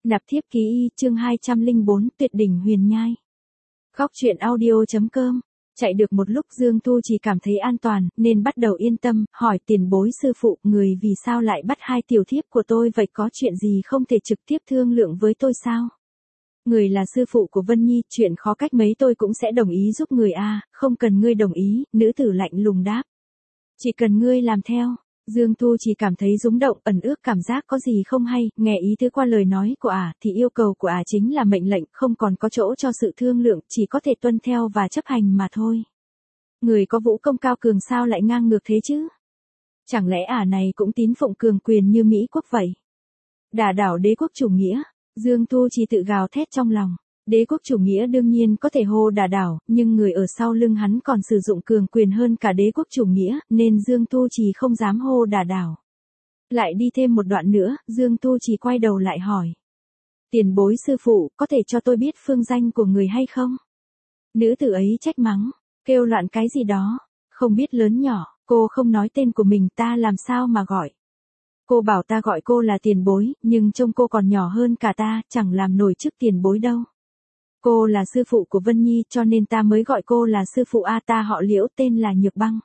Nạp thiếp ký y, chương 204, tuyệt đỉnh huyền nhai. Góc truyện audio.com. Chạy được một lúc Dương Thu chỉ cảm thấy an toàn, nên bắt đầu yên tâm, hỏi tiền bối sư phụ, người vì sao lại bắt hai tiểu thiếp của tôi vậy, có chuyện gì không thể trực tiếp thương lượng với tôi sao? Người là sư phụ của Vân Nhi, chuyện khó cách mấy tôi cũng sẽ đồng ý giúp người a, không cần ngươi đồng ý, nữ tử lạnh lùng đáp. Chỉ cần ngươi làm theo. Dương Thu chỉ cảm thấy rúng động, ẩn ước cảm giác có gì không hay, nghe ý tứ qua lời nói của thì yêu cầu của chính là mệnh lệnh, không còn có chỗ cho sự thương lượng, chỉ có thể tuân theo và chấp hành mà thôi. Người có vũ công cao cường sao lại ngang ngược thế chứ? Chẳng lẽ này cũng tín phụng cường quyền như Mỹ quốc vậy? Đả đảo đế quốc chủ nghĩa, Dương Thu chỉ tự gào thét trong lòng. Đế quốc chủ nghĩa đương nhiên có thể hô đả đảo, nhưng người ở sau lưng hắn còn sử dụng cường quyền hơn cả đế quốc chủ nghĩa, nên Dương Tu Trì không dám hô đả đảo. Lại đi thêm một đoạn nữa, Dương Tu Trì quay đầu lại hỏi. Tiền bối sư phụ, có thể cho tôi biết phương danh của người hay không? Nữ tử ấy trách mắng, kêu loạn cái gì đó, không biết lớn nhỏ, cô không nói tên của mình, ta làm sao mà gọi. Cô bảo ta gọi cô là tiền bối, nhưng trông cô còn nhỏ hơn cả ta, chẳng làm nổi chức tiền bối đâu. Cô là sư phụ của Vân Nhi, cho nên ta mới gọi cô là sư phụ ta họ Liễu, tên là Nhược Băng.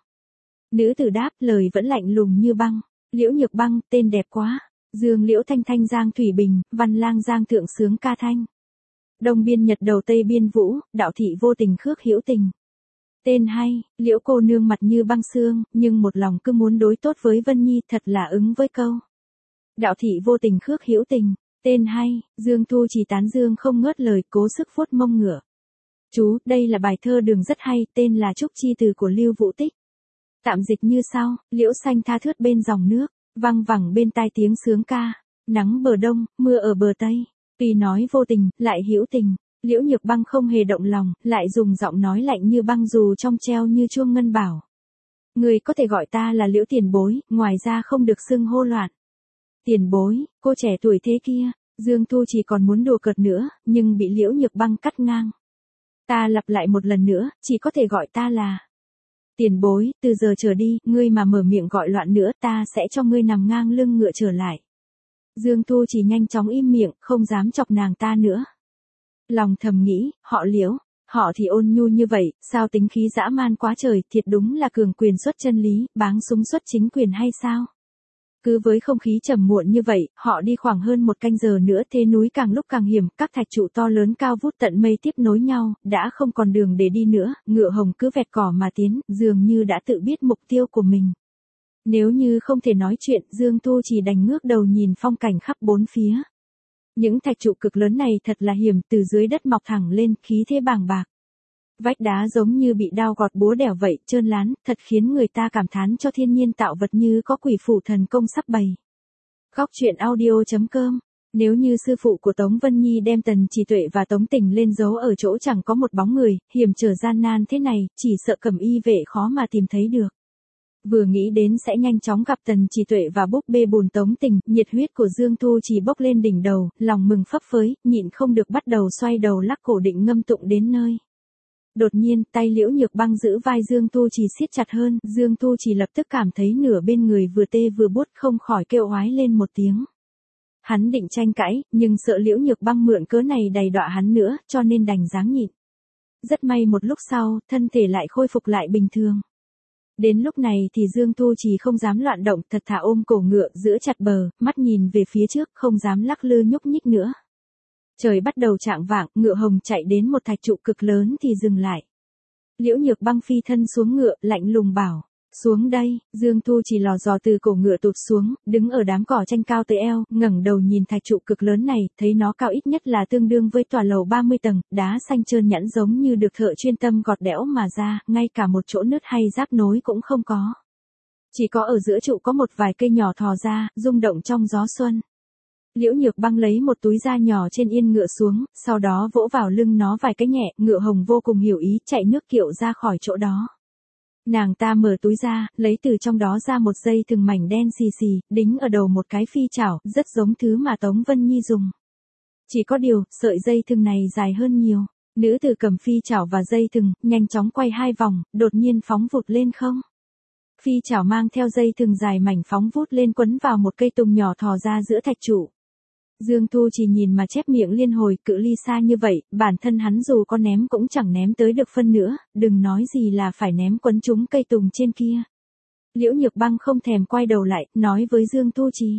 Nữ tử đáp, lời vẫn lạnh lùng như băng. Liễu Nhược Băng, tên đẹp quá. Dương Liễu thanh thanh giang thủy bình, văn lang giang thượng sướng ca thanh. Đông biên nhật đầu tây biên vũ, đạo thị vô tình khước hữu tình. Tên hay, Liễu cô nương mặt như băng xương, nhưng một lòng cứ muốn đối tốt với Vân Nhi, thật là ứng với câu. Đạo thị vô tình khước hữu tình. Tên hay, Dương Thu chỉ tán dương không ngớt lời, cố sức vuốt mông ngựa. Chú, đây là bài thơ đường rất hay, tên là Trúc Chi Từ của Lưu Vũ Tích. Tạm dịch như sau, liễu xanh tha thướt bên dòng nước, văng vẳng bên tai tiếng sướng ca. Nắng bờ đông, mưa ở bờ tây, tuy nói vô tình, lại hữu tình. Liễu Nhược Băng không hề động lòng, lại dùng giọng nói lạnh như băng dù trong treo như chuông ngân bảo. Người có thể gọi ta là Liễu tiền bối, ngoài ra không được xưng hô loạn. Tiền bối, cô trẻ tuổi thế kia, Dương Thu chỉ còn muốn đùa cợt nữa, nhưng bị Liễu Nhược Băng cắt ngang. Ta lặp lại một lần nữa, chỉ có thể gọi ta là tiền bối, từ giờ trở đi, ngươi mà mở miệng gọi loạn nữa, ta sẽ cho ngươi nằm ngang lưng ngựa trở lại. Dương Thu chỉ nhanh chóng im miệng, không dám chọc nàng ta nữa. Lòng thầm nghĩ, họ Liễu, họ thì ôn nhu như vậy, sao tính khí dã man quá trời, thiệt đúng là cường quyền xuất chân lý, báng súng xuất chính quyền hay sao? Cứ với không khí trầm muộn như vậy, họ đi khoảng hơn một canh giờ nữa, thế núi càng lúc càng hiểm, các thạch trụ to lớn cao vút tận mây tiếp nối nhau, đã không còn đường để đi nữa, ngựa hồng cứ vẹt cỏ mà tiến, dường như đã tự biết mục tiêu của mình. Nếu như không thể nói chuyện, Dương Thu chỉ đành ngước đầu nhìn phong cảnh khắp bốn phía. Những thạch trụ cực lớn này thật là hiểm, từ dưới đất mọc thẳng lên, khí thế bàng bạc. Vách đá giống như bị đao gọt búa đẻo vậy, trơn lán, thật khiến người ta cảm thán cho thiên nhiên tạo vật như có quỷ phủ thần công sắp bày. Góc truyện audio.com. Nếu như sư phụ của Tống Vân Nhi đem Tần Chỉ Tuệ và Tống Tình lên giấu ở chỗ chẳng có một bóng người, hiểm trở gian nan thế này, chỉ sợ Cẩm Y vệ khó mà tìm thấy được. Vừa nghĩ đến sẽ nhanh chóng gặp Tần Chỉ Tuệ và búp bê bùn Tống Tình, nhiệt huyết của Dương Thu chỉ bốc lên đỉnh đầu, lòng mừng phấp phới, nhịn không được bắt đầu xoay đầu lắc cổ định ngâm tụng đến nơi. Đột nhiên, tay Liễu Nhược Băng giữ vai Dương Thu chỉ siết chặt hơn, Dương Thu chỉ lập tức cảm thấy nửa bên người vừa tê vừa buốt, không khỏi kêu oái lên một tiếng. Hắn định tranh cãi, nhưng sợ Liễu Nhược Băng mượn cớ này đày đọa hắn nữa, cho nên đành dáng nhịn. Rất may một lúc sau, thân thể lại khôi phục lại bình thường. Đến lúc này thì Dương Thu chỉ không dám loạn động, thật thà ôm cổ ngựa, giữ chặt bờ, mắt nhìn về phía trước, không dám lắc lư nhúc nhích nữa. Trời bắt đầu chạng vạng, ngựa hồng chạy đến một thạch trụ cực lớn thì dừng lại. Liễu Nhược Băng phi thân xuống ngựa, lạnh lùng bảo, xuống đây. Dương Thu chỉ lò dò từ cổ ngựa tụt xuống, đứng ở đám cỏ tranh cao tới eo, ngẩng đầu nhìn thạch trụ cực lớn này, thấy nó cao ít nhất là tương đương với tòa lầu 30 tầng, đá xanh trơn nhẵn giống như được thợ chuyên tâm gọt đẽo mà ra, ngay cả một chỗ nứt hay giáp nối cũng không có. Chỉ có ở giữa trụ có một vài cây nhỏ thò ra, rung động trong gió xuân. Liễu Nhược Băng lấy một túi da nhỏ trên yên ngựa xuống, sau đó vỗ vào lưng nó vài cái nhẹ, ngựa hồng vô cùng hiểu ý, chạy nước kiệu ra khỏi chỗ đó. Nàng ta mở túi ra, lấy từ trong đó ra một dây thừng mảnh đen xì xì, đính ở đầu một cái phi chảo, rất giống thứ mà Tống Vân Nhi dùng. Chỉ có điều, sợi dây thừng này dài hơn nhiều. Nữ tử cầm phi chảo và dây thừng, nhanh chóng quay hai vòng, đột nhiên phóng vụt lên không. Phi chảo mang theo dây thừng dài mảnh phóng vút lên quấn vào một cây tùng nhỏ thò ra giữa thạch trụ. Dương Thu chỉ nhìn mà chép miệng liên hồi, cự ly xa như vậy, bản thân hắn dù có ném cũng chẳng ném tới được phân nữa, đừng nói gì là phải ném quấn trúng cây tùng trên kia. Liễu Nhược Băng không thèm quay đầu lại, nói với Dương Thu Trì.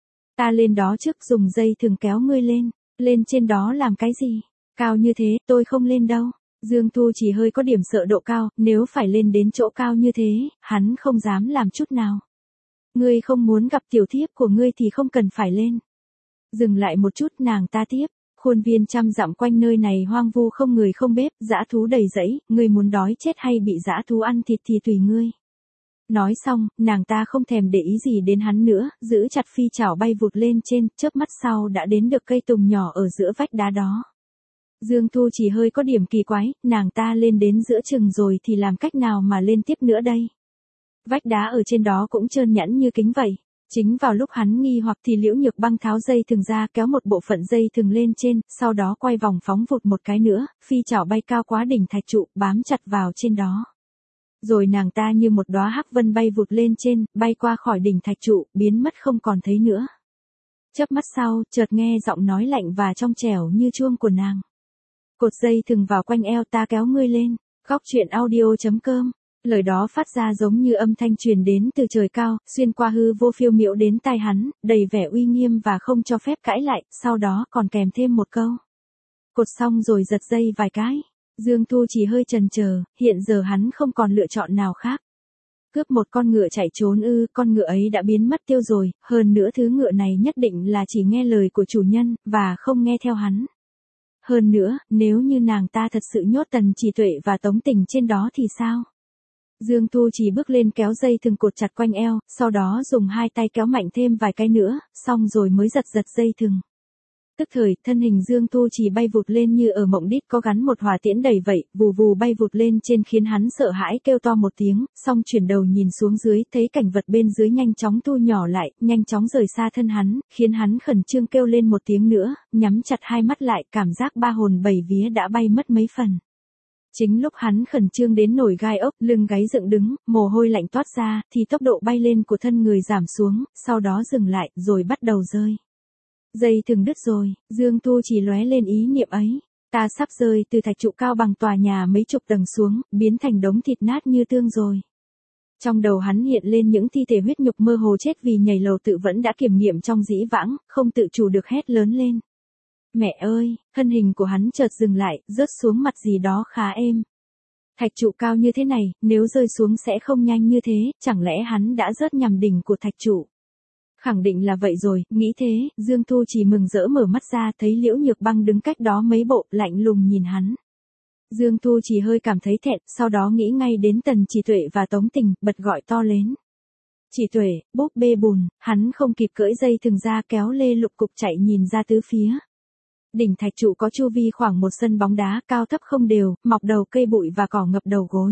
Ta lên đó trước dùng dây thừng kéo ngươi lên trên đó làm cái gì? Cao như thế, tôi không lên đâu. Dương Thu chỉ hơi có điểm sợ độ cao, nếu phải lên đến chỗ cao như thế, hắn không dám làm chút nào. Ngươi không muốn gặp tiểu thiếp của ngươi thì không cần phải lên. Dừng lại một chút, nàng ta tiếp. Khuôn viên trăm dặm quanh nơi này hoang vu không người không bếp, dã thú đầy rẫy, ngươi muốn đói chết hay bị dã thú ăn thịt thì tùy ngươi. Nói xong, nàng ta không thèm để ý gì đến hắn nữa, giữ chặt phi chảo bay vụt lên trên, chớp mắt sau đã đến được cây tùng nhỏ ở giữa vách đá đó. Dương Thu chỉ hơi có điểm kỳ quái, nàng ta lên đến giữa chừng rồi thì làm cách nào mà lên tiếp nữa đây? Vách đá ở trên đó cũng trơn nhẵn như kính vậy. Chính vào lúc hắn nghi hoặc thì Liễu Nhược Băng tháo dây thừng ra kéo một bộ phận dây thừng lên trên, sau đó quay vòng phóng vụt một cái nữa, phi chảo bay cao quá đỉnh thạch trụ, bám chặt vào trên đó. Rồi nàng ta như một đóa hắc vân bay vụt lên trên, bay qua khỏi đỉnh thạch trụ, biến mất không còn thấy nữa. Chớp mắt sau, chợt nghe giọng nói lạnh và trong trẻo như chuông của nàng. Cột dây thừng vào quanh eo ta kéo ngươi lên. Góc truyện audio.com. Lời đó phát ra giống như âm thanh truyền đến từ trời cao, xuyên qua hư vô phiêu miểu đến tai hắn, đầy vẻ uy nghiêm và không cho phép cãi lại, sau đó còn kèm thêm một câu. Cột xong rồi giật dây vài cái. Dương Thu chỉ hơi chần chờ, hiện giờ hắn không còn lựa chọn nào khác. Cướp một con ngựa chạy trốn con ngựa ấy đã biến mất tiêu rồi, hơn nữa thứ ngựa này nhất định là chỉ nghe lời của chủ nhân, và không nghe theo hắn. Hơn nữa, nếu như nàng ta thật sự nhốt Tần Chỉ Tuệ và Tống Tình trên đó thì sao? Dương Thu chỉ bước lên kéo dây thừng cột chặt quanh eo, sau đó dùng hai tay kéo mạnh thêm vài cái nữa, xong rồi mới giật dây thừng. Tức thời, thân hình Dương Thu chỉ bay vụt lên như ở mộng đít có gắn một hỏa tiễn đầy vậy, vù vù bay vụt lên trên khiến hắn sợ hãi kêu to một tiếng, xong chuyển đầu nhìn xuống dưới, thấy cảnh vật bên dưới nhanh chóng thu nhỏ lại, nhanh chóng rời xa thân hắn, khiến hắn khẩn trương kêu lên một tiếng nữa, nhắm chặt hai mắt lại, cảm giác ba hồn bảy vía đã bay mất mấy phần. Chính lúc hắn khẩn trương đến nổi gai ốc, lưng gáy dựng đứng, mồ hôi lạnh toát ra, thì tốc độ bay lên của thân người giảm xuống, sau đó dừng lại, rồi bắt đầu rơi. Dây thừng đứt rồi, Dương Thu chỉ lóe lên ý niệm ấy. Ta sắp rơi từ thạch trụ cao bằng tòa nhà mấy chục tầng xuống, biến thành đống thịt nát như tương rồi. Trong đầu hắn hiện lên những thi thể huyết nhục mơ hồ chết vì nhảy lầu tự vẫn đã kiểm nghiệm trong dĩ vãng, không tự chủ được hét lớn lên. Mẹ ơi, thân hình của hắn chợt dừng lại, rớt xuống mặt gì đó khá êm. Thạch trụ cao như thế này, nếu rơi xuống sẽ không nhanh như thế, chẳng lẽ hắn đã rớt nhằm đỉnh của thạch trụ? Khẳng định là vậy rồi, nghĩ thế, Dương Thu chỉ mừng rỡ mở mắt ra thấy Liễu Nhược Băng đứng cách đó mấy bộ, lạnh lùng nhìn hắn. Dương Thu chỉ hơi cảm thấy thẹn, sau đó nghĩ ngay đến Tần Chỉ Tuệ và Tống Tình, bật gọi to lên. Chỉ Tuệ, búp bê bùn, hắn không kịp cưỡi dây thừng ra kéo lê lục cục chạy nhìn ra tứ phía. Đỉnh thạch trụ có chu vi khoảng một sân bóng đá cao thấp không đều, mọc đầu cây bụi và cỏ ngập đầu gối.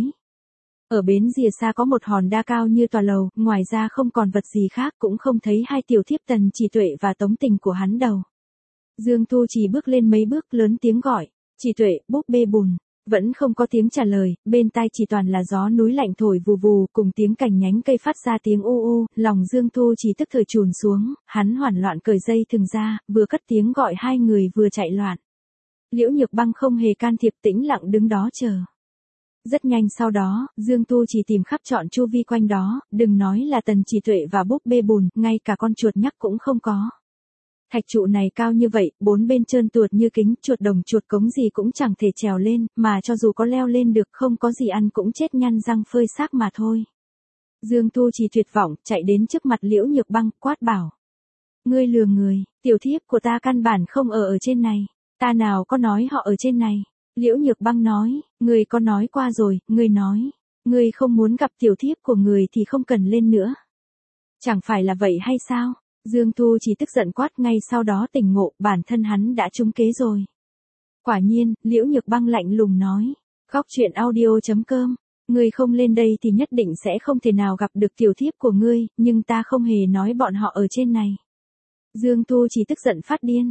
Ở bến rìa xa có một hòn đa cao như tòa lầu, ngoài ra không còn vật gì khác, cũng không thấy hai tiểu thiếp Tần Chỉ Tuệ và Tống Tình của hắn đâu. Dương Thu chỉ bước lên mấy bước lớn tiếng gọi, Chỉ Tuệ, búp bê bùn. Vẫn không có tiếng trả lời, bên tai chỉ toàn là gió núi lạnh thổi vù vù, cùng tiếng cành nhánh cây phát ra tiếng u u, lòng Dương Thu chỉ tức thời trùn xuống, hắn hoảng loạn cởi dây thừng ra, vừa cất tiếng gọi hai người vừa chạy loạn. Liễu Nhược Băng không hề can thiệp, tĩnh lặng đứng đó chờ. Rất nhanh sau đó, Dương Tu chỉ tìm khắp trọn chu vi quanh đó, đừng nói là Tần Chỉ Tuệ và búp bê bùn, ngay cả con chuột nhắc cũng không có. Thạch trụ này cao như vậy, bốn bên trơn tuột như kính, chuột đồng chuột cống gì cũng chẳng thể trèo lên, mà cho dù có leo lên được không có gì ăn cũng chết nhăn răng phơi xác mà thôi. Dương Tu chỉ tuyệt vọng, chạy đến trước mặt Liễu Nhược Băng, quát bảo. Ngươi lừa người, tiểu thiếp của ta căn bản không ở trên này, ta nào có nói họ ở trên này. Liễu Nhược Băng nói, ngươi có nói qua rồi, ngươi nói, ngươi không muốn gặp tiểu thiếp của người thì không cần lên nữa. Chẳng phải là vậy hay sao? Dương Tu chỉ tức giận quát, ngay sau đó tỉnh ngộ, bản thân hắn đã trúng kế rồi. Quả nhiên, Liễu Nhược Băng lạnh lùng nói, góc truyện audio.com, ngươi không lên đây thì nhất định sẽ không thể nào gặp được tiểu thiếp của ngươi, nhưng ta không hề nói bọn họ ở trên này. Dương Tu chỉ tức giận phát điên,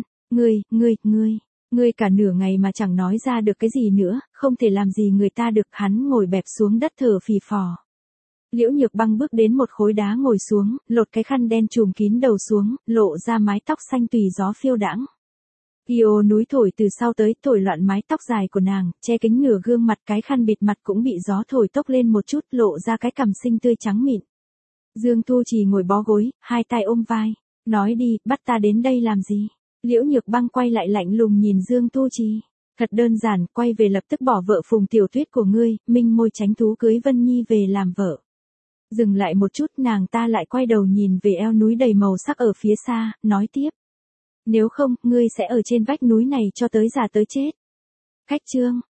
ngươi cả nửa ngày mà chẳng nói ra được cái gì nữa, không thể làm gì người ta được, hắn ngồi bẹp xuống đất thở phì phò. Liễu Nhược Băng bước đến một khối đá ngồi xuống, lột cái khăn đen trùm kín đầu xuống, lộ ra mái tóc xanh tùy gió phiêu đãng. Yêu núi thổi từ sau tới, thổi loạn mái tóc dài của nàng, che kính nửa gương mặt, cái khăn bịt mặt cũng bị gió thổi tốc lên một chút, lộ ra cái cằm xinh tươi trắng mịn. Dương Thu Trì ngồi bó gối, hai tay ôm vai, nói đi, bắt ta đến đây làm gì? Liễu Nhược Băng quay lại lạnh lùng nhìn Dương Thu Trì. Thật đơn giản, quay về lập tức bỏ vợ Phùng Tiểu Tuyết của ngươi, minh môi tránh thú cưới Vân Nhi về làm vợ. Dừng lại một chút, nàng ta lại quay đầu nhìn về eo núi đầy màu sắc ở phía xa, nói tiếp. Nếu không, ngươi sẽ ở trên vách núi này cho tới già tới chết. Khách trương,